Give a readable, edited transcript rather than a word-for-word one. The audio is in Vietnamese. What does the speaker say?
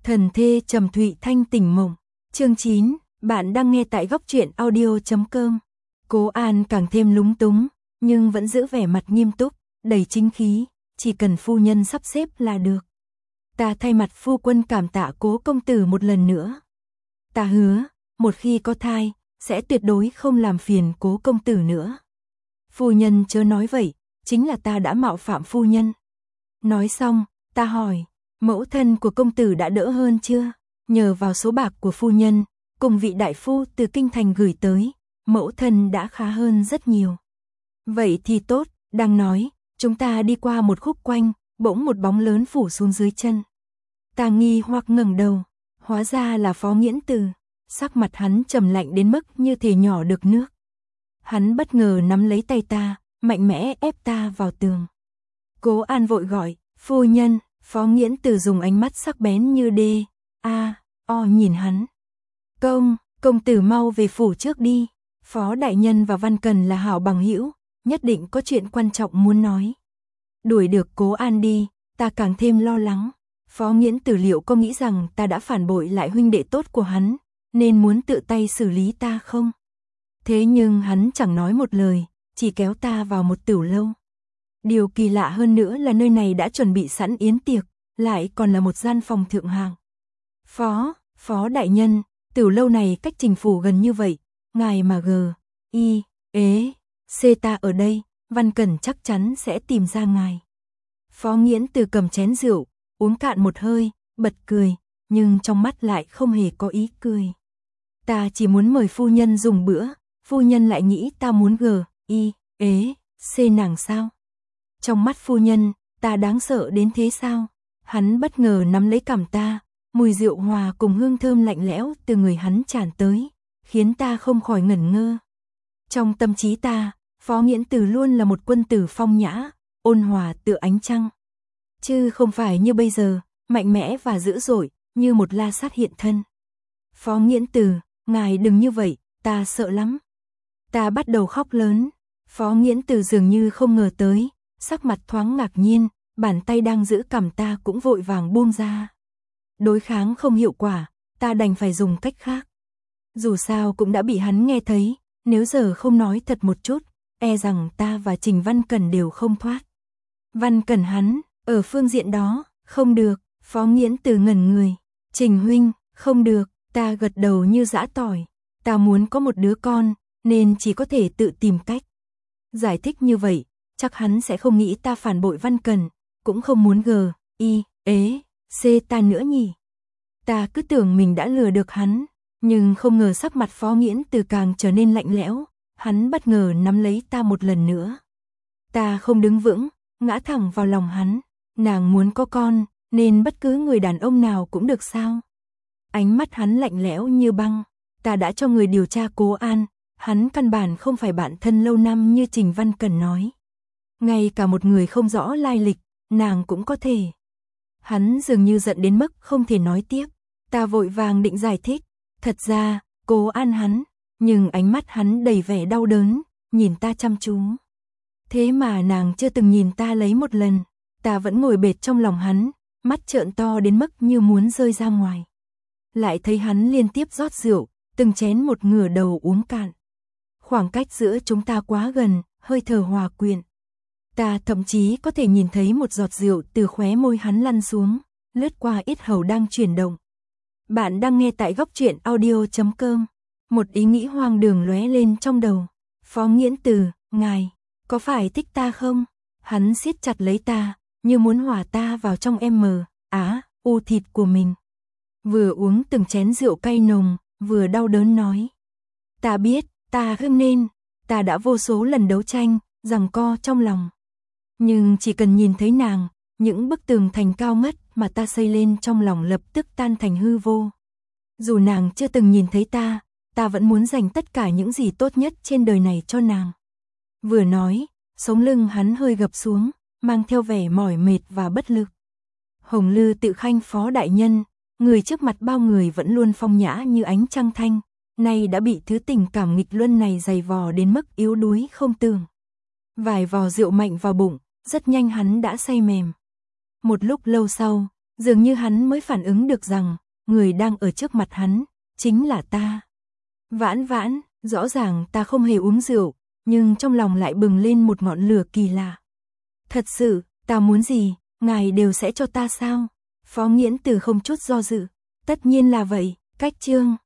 Thần thê trầm thụy thanh tỉnh mộng. Chương 9, bạn đang nghe tại góc truyện audio.com. Cố An càng thêm lúng túng, nhưng vẫn giữ vẻ mặt nghiêm túc, đầy chính khí, chỉ cần phu nhân sắp xếp là được. Ta thay mặt phu quân cảm tạ Cố công tử một lần nữa. Ta hứa, một khi có thai, sẽ tuyệt đối không làm phiền Cố công tử nữa. Phu nhân chớ nói vậy, chính là ta đã mạo phạm phu nhân. Nói xong, ta hỏi, mẫu thân của công tử đã đỡ hơn chưa? Nhờ vào số bạc của phu nhân, cùng vị đại phu từ kinh thành gửi tới, mẫu thân đã khá hơn rất nhiều. Vậy thì tốt, đang nói, chúng ta đi qua một khúc quanh, bỗng một bóng lớn phủ xuống dưới chân. Ta nghi hoặc ngẩng đầu, hóa ra là Phó Nghiễn Từ, sắc mặt hắn trầm lạnh đến mức như thể nhỏ được nước. Hắn bất ngờ nắm lấy tay ta, mạnh mẽ ép ta vào tường. Cố An vội gọi, phu nhân. Phó Nghiễn Từ dùng ánh mắt sắc bén như đê, nhìn hắn. Công tử mau về phủ trước đi. Phó đại nhân và Văn Cần là hảo bằng hữu, nhất định có chuyện quan trọng muốn nói. Đuổi được Cố An đi, ta càng thêm lo lắng. Phó Nghiễn Từ liệu có nghĩ rằng ta đã phản bội lại huynh đệ tốt của hắn, nên muốn tự tay xử lý ta không? Thế nhưng hắn chẳng nói một lời, chỉ kéo ta vào một tửu lâu. Điều kỳ lạ hơn nữa là nơi này đã chuẩn bị sẵn yến tiệc, lại còn là một gian phòng thượng hạng. Phó đại nhân, tửu lâu này cách Trình phủ gần như vậy, ngài mà ta ở đây, Văn Cẩn chắc chắn sẽ tìm ra ngài. Phó Nghiễn Từ cầm chén rượu, uống cạn một hơi, bật cười, nhưng trong mắt lại không hề có ý cười. Ta chỉ muốn mời phu nhân dùng bữa, phu nhân lại nghĩ ta muốn nàng sao? Trong mắt phu nhân, ta đáng sợ đến thế sao? Hắn bất ngờ nắm lấy cằm ta, mùi rượu hòa cùng hương thơm lạnh lẽo từ người hắn tràn tới, khiến ta không khỏi ngẩn ngơ. Trong tâm trí ta, Phó Nghiễn Từ luôn là một quân tử phong nhã, ôn hòa tựa ánh trăng. Chứ không phải như bây giờ, mạnh mẽ và dữ dội, như một la sát hiện thân. Phó Nghiễn Từ, ngài đừng như vậy, ta sợ lắm. Ta bắt đầu khóc lớn. Phó Nghiễn Từ dường như không ngờ tới, sắc mặt thoáng ngạc nhiên, bàn tay đang giữ cằm ta cũng vội vàng buông ra. Đối kháng không hiệu quả, ta đành phải dùng cách khác. Dù sao cũng đã bị hắn nghe thấy, nếu giờ không nói thật một chút, e rằng ta và Trình Văn Cẩn đều không thoát. Văn Cẩn hắn, ở phương diện đó, không được. Phó Nghiễn Từ ngẩn người. Trình huynh, không được. Ta gật đầu như giã tỏi. Ta muốn có một đứa con, nên chỉ có thể tự tìm cách. Giải thích như vậy, chắc hắn sẽ không nghĩ ta phản bội Văn Cẩn, cũng không muốn ta nữa nhỉ. Ta cứ tưởng mình đã lừa được hắn, nhưng không ngờ sắc mặt Phó Nghiễn Từ càng trở nên lạnh lẽo, hắn bất ngờ nắm lấy ta một lần nữa. Ta không đứng vững, ngã thẳng vào lòng hắn. Nàng muốn có con, nên bất cứ người đàn ông nào cũng được sao? Ánh mắt hắn lạnh lẽo như băng. Ta đã cho người điều tra Cố An, hắn căn bản không phải bạn thân lâu năm như Trình Văn Cẩn nói. Ngay cả một người không rõ lai lịch, nàng cũng có thể. Hắn dường như giận đến mức không thể nói tiếp. Ta vội vàng định giải thích. Thật ra, Cố An hắn, nhưng ánh mắt hắn đầy vẻ đau đớn, nhìn ta chăm chú. Thế mà nàng chưa từng nhìn ta lấy một lần. Ta vẫn ngồi bệt trong lòng hắn, mắt trợn to đến mức như muốn rơi ra ngoài. Lại thấy hắn liên tiếp rót rượu, từng chén một ngửa đầu uống cạn. Khoảng cách giữa chúng ta quá gần, hơi thở hòa quyện. Ta thậm chí có thể nhìn thấy một giọt rượu từ khóe môi hắn lăn xuống, lướt qua yết hầu đang chuyển động. Bạn đang nghe tại góc truyện audio.com. Một ý nghĩ hoang đường lóe lên trong đầu. Phó Nghiễn Từ, ngài, có phải thích ta không? Hắn siết chặt lấy ta, như muốn hòa ta vào trong thịt của mình. Vừa uống từng chén rượu cay nồng, vừa đau đớn nói. Ta biết, ta không nên, ta đã vô số lần đấu tranh, giằng co trong lòng. Nhưng chỉ cần nhìn thấy nàng, những bức tường thành cao ngất mà ta xây lên trong lòng lập tức tan thành hư vô. Dù nàng chưa từng nhìn thấy ta vẫn muốn dành tất cả những gì tốt nhất trên đời này cho nàng. Vừa nói, sống lưng hắn hơi gập xuống, mang theo vẻ mỏi mệt và bất lực. Hồng Lư tự khanh Phó đại nhân, người trước mặt bao người vẫn luôn phong nhã như ánh trăng thanh, nay đã bị thứ tình cảm nghịch luân này giày vò đến mức yếu đuối không tưởng. Vài vò rượu mạnh vào bụng, rất nhanh hắn đã say mềm. Một lúc lâu sau, Dường như hắn mới phản ứng được rằng, người đang ở trước mặt hắn, chính là ta. Vãn Vãn, rõ ràng ta không hề uống rượu, nhưng trong lòng lại bừng lên một ngọn lửa kỳ lạ. Thật sự, ta muốn gì, ngài đều sẽ cho ta sao? Phó Nghiễn Từ không chút do dự. Tất nhiên là vậy, cách chương.